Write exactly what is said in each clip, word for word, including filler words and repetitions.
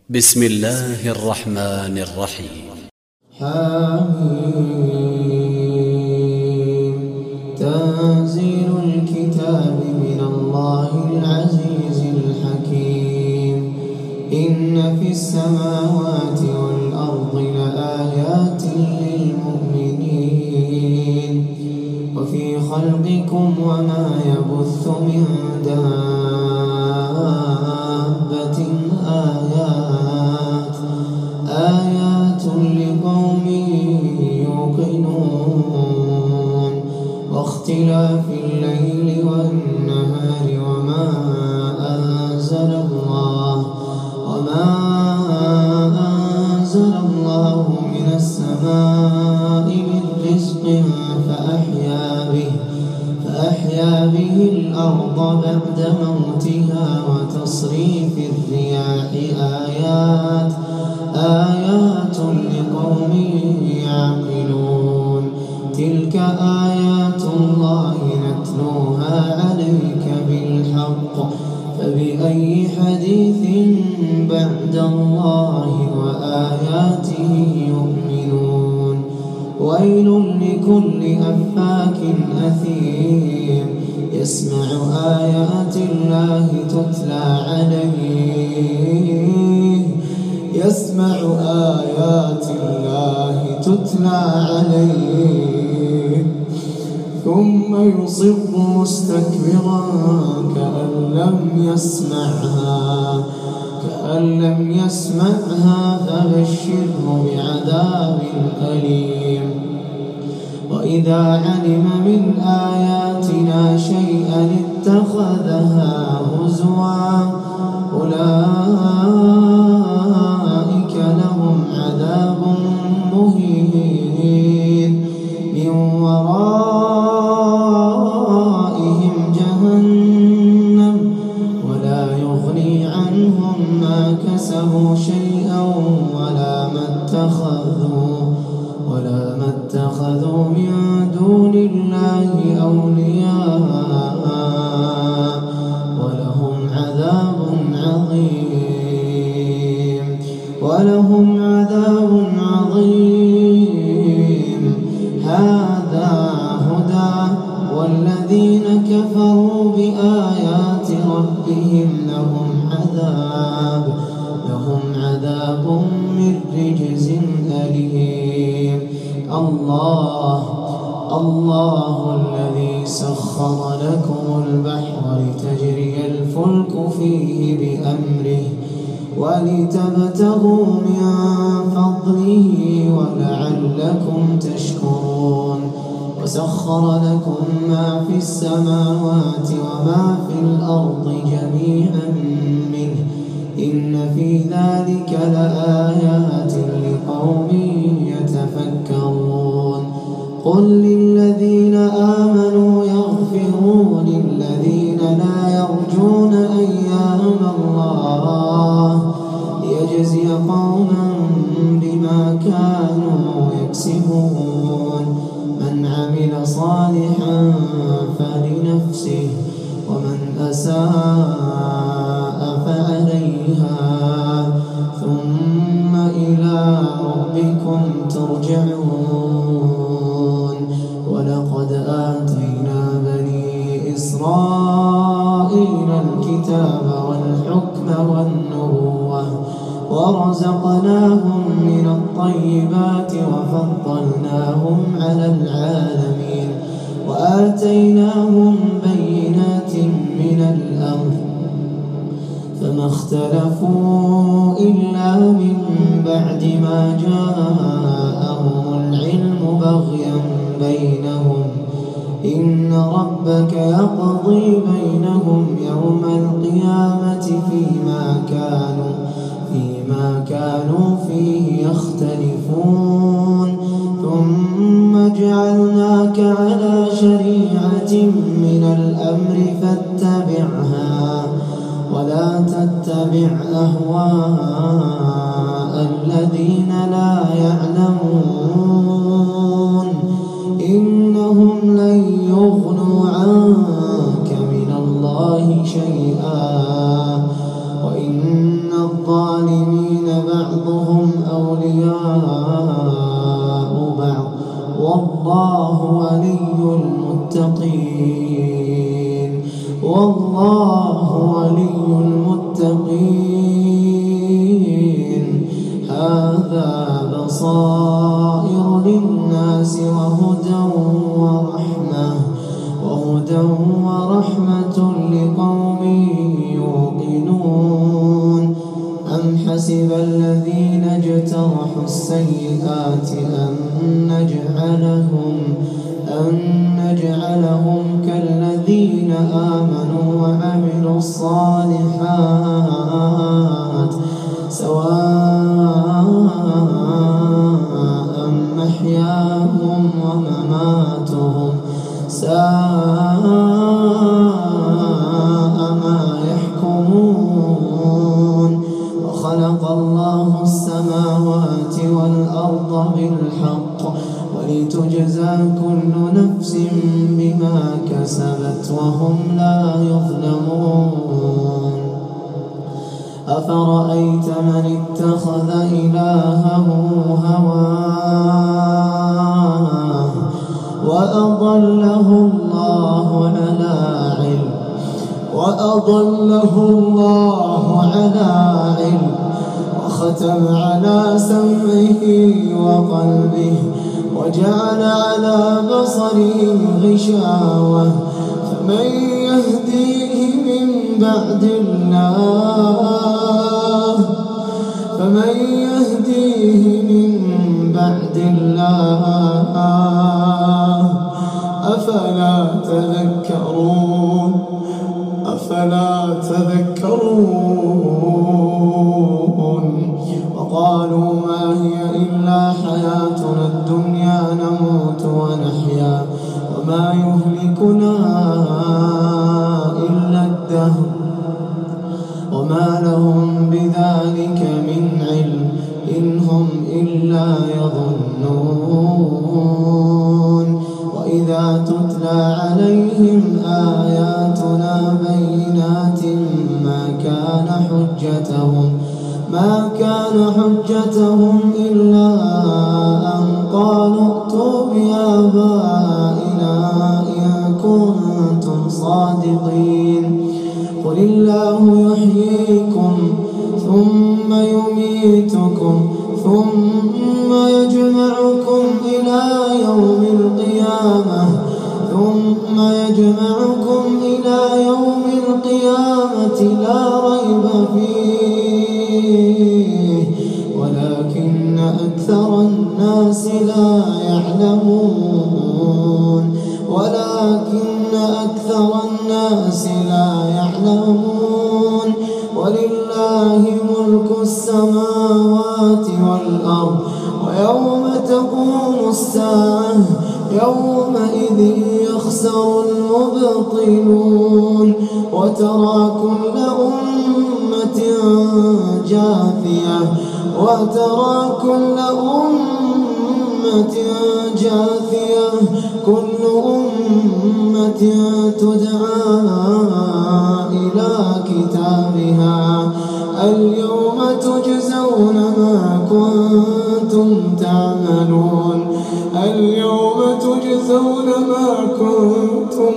بسم الله الرحمن الرحيم. حميم. تنزيل الكتاب من الله العزيز الحكيم. إن في السماوات والأرض لآيات للمؤمنين وفي خلقكم وما يبث من دابة آيات آيات لقوم يوقنون واختلاف الليل والنهار وما أنزل الله وما أنزل الله من السماء من رزق فأحيا به فأحيا به الأرض بعد موتها وتصريف الرياح آيات آيات لقوم يعقلون. تلك آيات الله نتلوها عليك بالحق فبأي حديث بعد الله وآياته يؤمنون. ويل لكل أفاك أثيم يسمع آيات الله تتلى عليه يسمع آيات الله تتلى عليه ثم يصر مستكبرا كأن لم يسمعها كأن لم يسمعها فبشره بعذاب أليم. وإذا علم من آياتنا شيئا اتخذها هزوا أولئك لهم عذاب مهين من ورائهم جهنم ولا يغني عنهم ما كسبوا شيئا ولا ما اتخذوا ولا ما اتخذوا من دون الله أولياء ولهم عذاب عظيم ولهم عذاب عظيم. هذا هدى والذين كفروا بآيات ربهم لهم عذاب لهم عذاب من رجز أليم. الله الله الذي سخر لكم البحر لتجري الفلك فيه بأمره ولتبتغوا من فضله ولعلكم تشكرون. وسخر لكم ما في السماوات وما في الأرض جميعا منه إن في ذلك لآيات لقوم يتفكرون. قل للذين آمنوا يغفروا للذين لا يرجون أيام الله ليجزي قوما بما كانوا يكسبون. من عمل صالحا فلنفسه ومن أساء فعليها ثم إلى ربكم ترجعون. ولقد آتينا بني إسرائيل الكتاب والحكم والنبوة ورزقناهم من الطيبات وفضلناهم على العالمين وآتيناهم بينات من الأمر فما اختلفوا إلا من بعد ما جاءهم العلم بغيا بينهم. إن ربك يقضي بينهم يوم القيامة فيما كانوا فيما كانوا فيه يختلفون. ثم جعلناك على شريعة من الأمر فاتبعها ولا تتبع أهواء الذين لا يعلمون إنهم لن يغنوا عنك من الله شيئا وإن الظالمين الظالمين بعضهم أولياء بعض والله ولي المتقين والله ولي المتقين. هذا بصائر للناس وهدى ورحمة وهدى ورحمة لقوم يوقنون. أم حسب الذين اجترحوا السيئات أن نجعلهم أن نجعلهم كالذين آمنوا وعملوا الصالحات سواء محياهم ومماتهم ساء ما يحكمون. وخلق الله السماوات والأرض بالحق ولتجزى كل نفس بما كسبت وهم لا يظلمون. أفرأيت من اتخذ إلهه هواه وأضله الله على علم وأضله الله على علم وختم على سمعه وقلبه وجعل على بصره غشاوة فمن يهديه من بعد الله فمن يهديه من بعد الله أفلا تذكرون أفلا تذكرون. وقالوا ما هي إلا حياتنا الدنيا نموت ونحيا وما يهلكنا إلا الدهر وما لهم بذلك من علم إن هم إلا يظنون. وإذا تتلى عليهم آياتنا بينات ما كان حجتهم ما كان حجتهم إلا أن قالوا ائتوا بآبائنا إن كنتم صادقين. قل الله يحييكم ثم يميتكم ثم يجمعكم إلى يوم القيامة ثم يجمعكم إلى يوم القيامة لا ريب فيه ولكن أكثر الناس لا يعلمون ولكن أكثر الناس لا يعلمون. ولله ملك السماوات والأرض ويوم تقوم الساعة يومئذ يخسر المبطلون. وترى كل أمة جاثية وترى كل أمة جاثية كل أمة تدعى إلى كتابها اليوم تجزون ما كنتم تعملون اليوم تجزون ما كنتم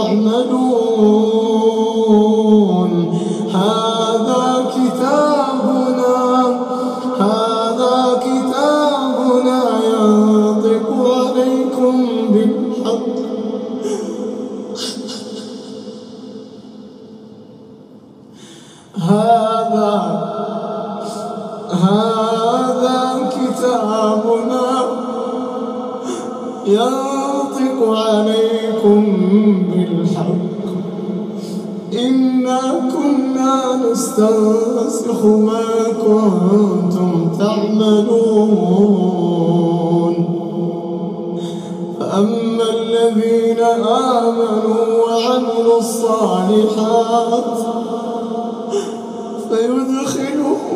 تعملون. هذا كتابنا هذا كتابنا ينطق عليكم بالحق هذا هذا كتابنا ينطق عليكم بالحق إنا كنا نستنسخ ما كنتم تعملون. فأما الذين آمنوا وعملوا الصالحات فيدخلهم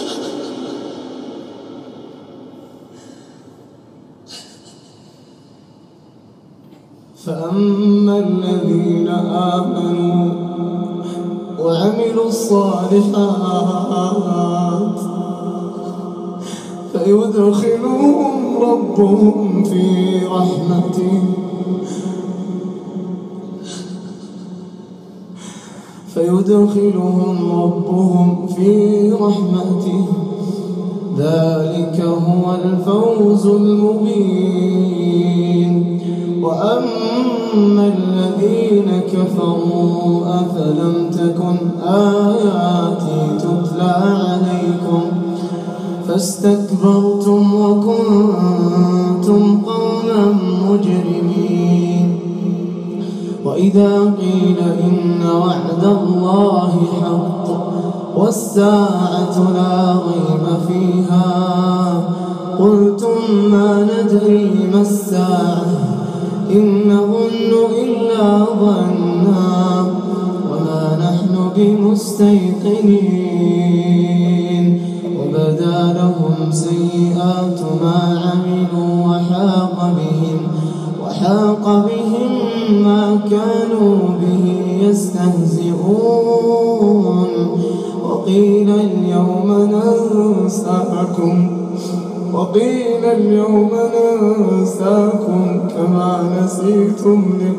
فأما الذين آمنوا وعملوا الصالحات فيدخلهم ربهم في رحمته فيدخلهم ربهم في رحمته ذلك هو الفوز المبين. وأما الذين كفروا أفلم تكن آياتي تتلى عليكم فاستكبرتم وكنتم قوما مجرمين. وإذا قيل إن وعد الله حق والساعة لا ريب فيها قلتم ما ندري ما الساعة إن نظن إلا ظنا وما نحن بمستيقنين. وبدا لهم سيئات ما عملوا وحاق بهم وحاق بهم ما كانوا به يستهزئون. وقيل اليوم ننساكم وقيل اليوم ننساكم كما نسيتم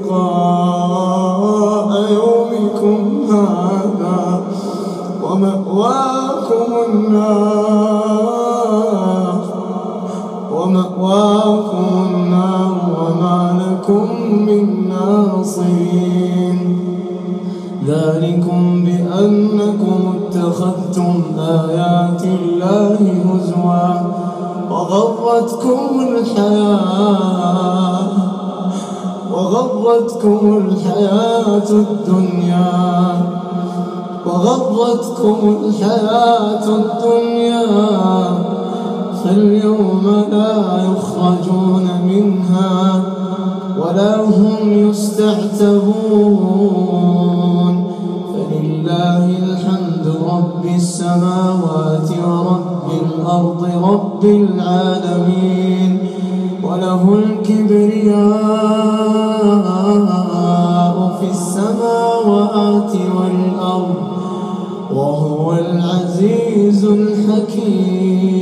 لقاء يومكم هذا ومأواكم النار ومأواكم النار وما لكم من ناصرين. ذلكم بأنكم اتخذتم آيات الله هزوا وغرتكم الحياة وغرتكم الحياة الدنيا وغرتكم الحياة الدنيا فاليوم لا يخرجون منها ولا هم يستعتبون. فلله الحمد رب السماوات ورب الأرض رب العالمين وله الكبرياء في السماوات والأرض وهو العزيز الحكيم.